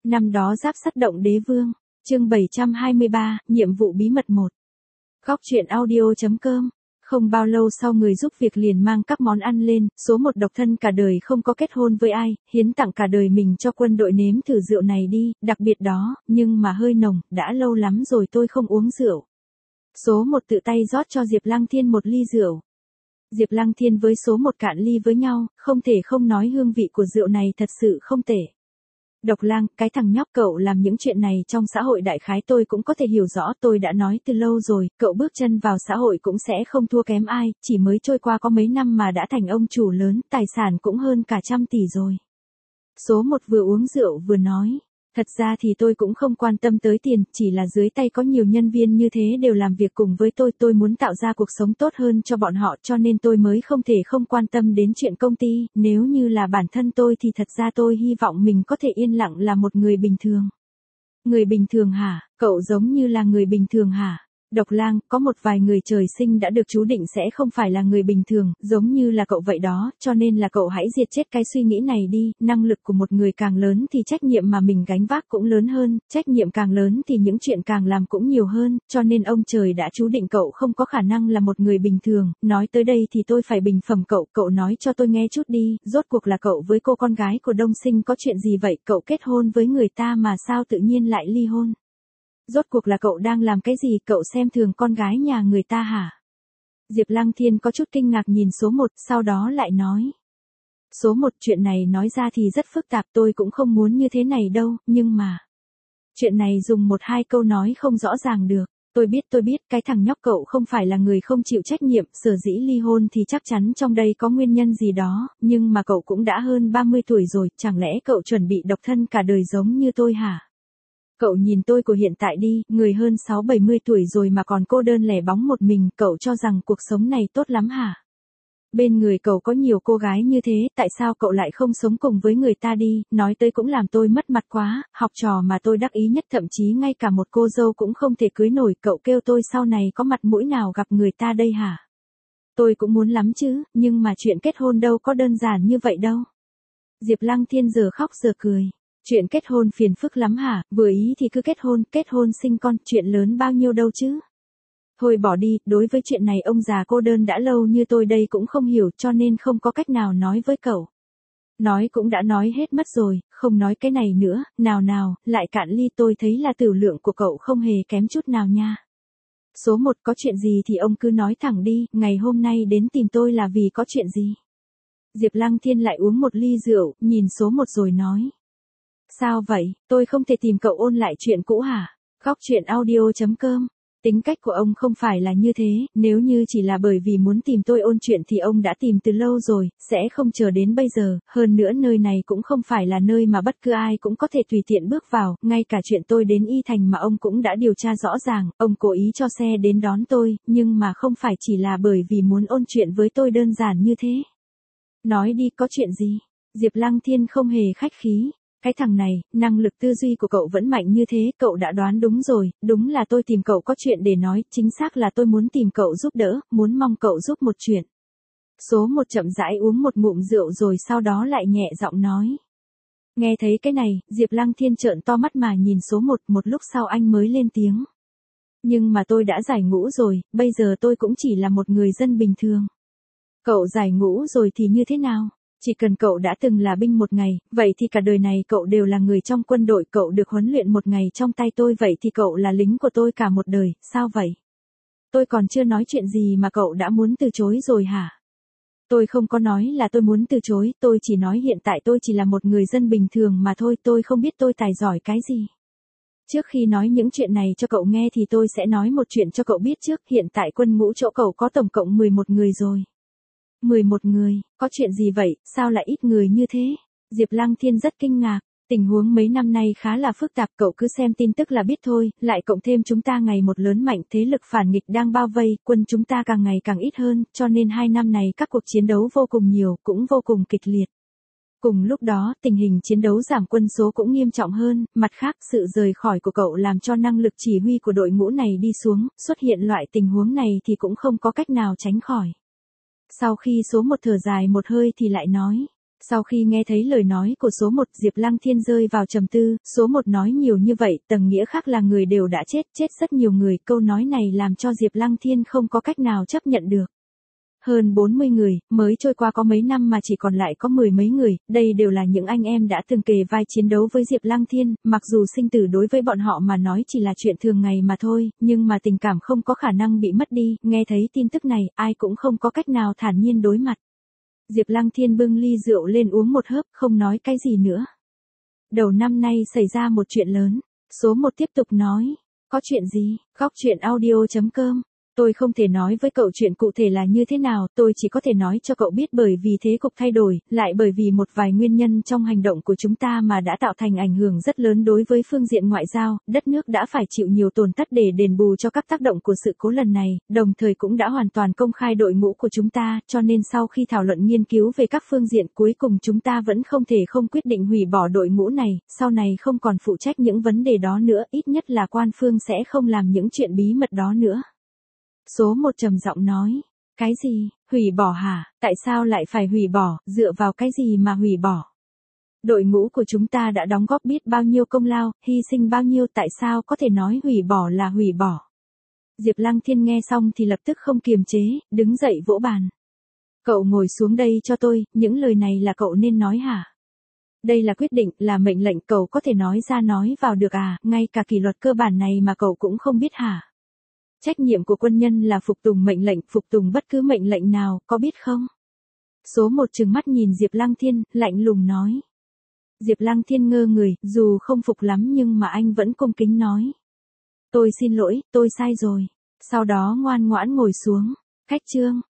Năm đó Giáp Sắt động Đế Vương, chương 723, nhiệm vụ bí mật 1. Góc truyện audio.com. Không bao lâu sau người giúp việc liền mang các món ăn lên, số một độc thân cả đời không có kết hôn với ai, hiến tặng cả đời mình cho quân đội nếm thử rượu này đi, đặc biệt đó, nhưng mà hơi nồng, đã lâu lắm rồi tôi không uống rượu. Số một tự tay rót cho Diệp Lăng Thiên một ly rượu. Diệp Lăng Thiên với số một cạn ly với nhau, không thể không nói hương vị của rượu này thật sự không tệ. Độc Lang, cái thằng nhóc cậu làm những chuyện này trong xã hội đại khái tôi cũng có thể hiểu rõ, tôi đã nói từ lâu rồi, cậu bước chân vào xã hội cũng sẽ không thua kém ai, chỉ mới trôi qua có mấy năm mà đã thành ông chủ lớn, tài sản cũng hơn cả 100 tỷ rồi. Số một vừa uống rượu vừa nói. Thật ra thì tôi cũng không quan tâm tới tiền, chỉ là dưới tay có nhiều nhân viên như thế đều làm việc cùng với tôi muốn tạo ra cuộc sống tốt hơn cho bọn họ cho nên tôi mới không thể không quan tâm đến chuyện công ty, nếu như là bản thân tôi thì thật ra tôi hy vọng mình có thể yên lặng là một người bình thường. Người bình thường hả? Cậu giống như là người bình thường hả? Độc Lang, có một vài người trời sinh đã được chú định sẽ không phải là người bình thường, giống như là cậu vậy đó, cho nên là cậu hãy diệt chết cái suy nghĩ này đi, năng lực của một người càng lớn thì trách nhiệm mà mình gánh vác cũng lớn hơn, trách nhiệm càng lớn thì những chuyện càng làm cũng nhiều hơn, cho nên ông trời đã chú định cậu không có khả năng là một người bình thường, nói tới đây thì tôi phải bình phẩm cậu nói cho tôi nghe chút đi, rốt cuộc là cậu với cô con gái của Đông Sinh có chuyện gì vậy, cậu kết hôn với người ta mà sao tự nhiên lại ly hôn? Rốt cuộc là cậu đang làm cái gì, cậu xem thường con gái nhà người ta hả? Diệp Lăng Thiên có chút kinh ngạc nhìn số một, sau đó lại nói. Số một, chuyện này nói ra thì rất phức tạp, tôi cũng không muốn như thế này đâu, nhưng mà. Chuyện này dùng một hai câu nói không rõ ràng được. Tôi biết, cái thằng nhóc cậu không phải là người không chịu trách nhiệm, sở dĩ ly hôn thì chắc chắn trong đây có nguyên nhân gì đó, nhưng mà cậu cũng đã hơn 30 tuổi rồi, chẳng lẽ cậu chuẩn bị độc thân cả đời giống như tôi hả? Cậu nhìn tôi của hiện tại đi, người hơn 6-70 tuổi rồi mà còn cô đơn lẻ bóng một mình, cậu cho rằng cuộc sống này tốt lắm hả? Bên người cậu có nhiều cô gái như thế, tại sao cậu lại không sống cùng với người ta đi, nói tới cũng làm tôi mất mặt quá, học trò mà tôi đắc ý nhất thậm chí ngay cả một cô dâu cũng không thể cưới nổi, cậu kêu tôi sau này có mặt mũi nào gặp người ta đây hả? Tôi cũng muốn lắm chứ, nhưng mà chuyện kết hôn đâu có đơn giản như vậy đâu. Diệp Lăng Thiên giờ khóc giờ cười. Chuyện kết hôn phiền phức lắm hả, vừa ý thì cứ kết hôn sinh con, chuyện lớn bao nhiêu đâu chứ. Thôi bỏ đi, đối với chuyện này ông già cô đơn đã lâu như tôi đây cũng không hiểu cho nên không có cách nào nói với cậu. Nói cũng đã nói hết mất rồi, không nói cái này nữa, nào, lại cạn ly, tôi thấy là tửu lượng của cậu không hề kém chút nào nha. Số một, có chuyện gì thì ông cứ nói thẳng đi, ngày hôm nay đến tìm tôi là vì có chuyện gì. Diệp Lăng Thiên lại uống một ly rượu, nhìn số một rồi nói. Sao vậy, tôi không thể tìm cậu ôn lại chuyện cũ hả? Góc truyện audio.com. Tính cách của ông không phải là như thế, nếu như chỉ là bởi vì muốn tìm tôi ôn chuyện thì ông đã tìm từ lâu rồi, sẽ không chờ đến bây giờ, hơn nữa nơi này cũng không phải là nơi mà bất cứ ai cũng có thể tùy tiện bước vào, ngay cả chuyện tôi đến Y Thành mà ông cũng đã điều tra rõ ràng, ông cố ý cho xe đến đón tôi, nhưng mà không phải chỉ là bởi vì muốn ôn chuyện với tôi đơn giản như thế. Nói đi, có chuyện gì? Diệp Lăng Thiên không hề khách khí. Cái thằng này, năng lực tư duy của cậu vẫn mạnh như thế, cậu đã đoán đúng rồi, đúng là tôi tìm cậu có chuyện để nói, chính xác là tôi muốn tìm cậu giúp đỡ, muốn mong cậu giúp một chuyện. Số một chậm rãi uống một ngụm rượu rồi sau đó lại nhẹ giọng nói. Nghe thấy cái này, Diệp Lăng Thiên trợn to mắt mà nhìn số một lúc sau anh mới lên tiếng. Nhưng mà tôi đã giải ngũ rồi, bây giờ tôi cũng chỉ là một người dân bình thường. Cậu giải ngũ rồi thì như thế nào? Chỉ cần cậu đã từng là binh một ngày, vậy thì cả đời này cậu đều là người trong quân đội, cậu được huấn luyện một ngày trong tay tôi vậy thì cậu là lính của tôi cả một đời, sao vậy? Tôi còn chưa nói chuyện gì mà cậu đã muốn từ chối rồi hả? Tôi không có nói là tôi muốn từ chối, tôi chỉ nói hiện tại tôi chỉ là một người dân bình thường mà thôi, tôi không biết tôi tài giỏi cái gì. Trước khi nói những chuyện này cho cậu nghe thì tôi sẽ nói một chuyện cho cậu biết trước, hiện tại quân ngũ chỗ cậu có tổng cộng 11 người rồi. 11 người, có chuyện gì vậy, sao lại ít người như thế? Diệp Lăng Thiên rất kinh ngạc, tình huống mấy năm nay khá là phức tạp, cậu cứ xem tin tức là biết thôi, lại cộng thêm chúng ta ngày một lớn mạnh, thế lực phản nghịch đang bao vây, quân chúng ta càng ngày càng ít hơn, cho nên 2 năm này các cuộc chiến đấu vô cùng nhiều, cũng vô cùng kịch liệt. Cùng lúc đó, tình hình chiến đấu giảm quân số cũng nghiêm trọng hơn, mặt khác sự rời khỏi của cậu làm cho năng lực chỉ huy của đội ngũ này đi xuống, xuất hiện loại tình huống này thì cũng không có cách nào tránh khỏi. Sau khi số một thở dài một hơi thì lại nói. Sau khi nghe thấy lời nói của số 1, Diệp Lăng Thiên rơi vào trầm tư, số 1 nói nhiều như vậy, tầng nghĩa khác là người đều đã chết, chết rất nhiều người, câu nói này làm cho Diệp Lăng Thiên không có cách nào chấp nhận được. Hơn 40 người, mới trôi qua có mấy năm mà chỉ còn lại có 10 mấy người, đây đều là những anh em đã từng kề vai chiến đấu với Diệp Lăng Thiên, mặc dù sinh tử đối với bọn họ mà nói chỉ là chuyện thường ngày mà thôi, nhưng mà tình cảm không có khả năng bị mất đi, nghe thấy tin tức này, ai cũng không có cách nào thản nhiên đối mặt. Diệp Lăng Thiên bưng ly rượu lên uống một hớp, không nói cái gì nữa. Đầu năm nay xảy ra một chuyện lớn, số 1 tiếp tục nói, có chuyện gì, Góc Chuyện Audio.com. Tôi không thể nói với cậu chuyện cụ thể là như thế nào, tôi chỉ có thể nói cho cậu biết bởi vì thế cục thay đổi, lại bởi vì một vài nguyên nhân trong hành động của chúng ta mà đã tạo thành ảnh hưởng rất lớn đối với phương diện ngoại giao, đất nước đã phải chịu nhiều tổn thất để đền bù cho các tác động của sự cố lần này, đồng thời cũng đã hoàn toàn công khai đội ngũ của chúng ta, cho nên sau khi thảo luận nghiên cứu về các phương diện cuối cùng chúng ta vẫn không thể không quyết định hủy bỏ đội ngũ này, sau này không còn phụ trách những vấn đề đó nữa, ít nhất là quan phương sẽ không làm những chuyện bí mật đó nữa. Số 1 trầm giọng nói, cái gì, hủy bỏ hả, tại sao lại phải hủy bỏ, dựa vào cái gì mà hủy bỏ? Đội ngũ của chúng ta đã đóng góp biết bao nhiêu công lao, hy sinh bao nhiêu, tại sao có thể nói hủy bỏ là hủy bỏ? Diệp Lăng Thiên nghe xong thì lập tức không kiềm chế, đứng dậy vỗ bàn. Cậu ngồi xuống đây cho tôi, những lời này là cậu nên nói hả? Đây là quyết định, là mệnh lệnh, cậu có thể nói ra nói vào được à, ngay cả kỷ luật cơ bản này mà cậu cũng không biết hả? Trách nhiệm của quân nhân là phục tùng mệnh lệnh, phục tùng bất cứ mệnh lệnh nào, có biết không? Số 1 trừng mắt nhìn Diệp Lăng Thiên, lạnh lùng nói. Diệp Lăng Thiên ngơ người, dù không phục lắm nhưng mà anh vẫn cung kính nói. Tôi xin lỗi, tôi sai rồi. Sau đó ngoan ngoãn ngồi xuống. Khách chương.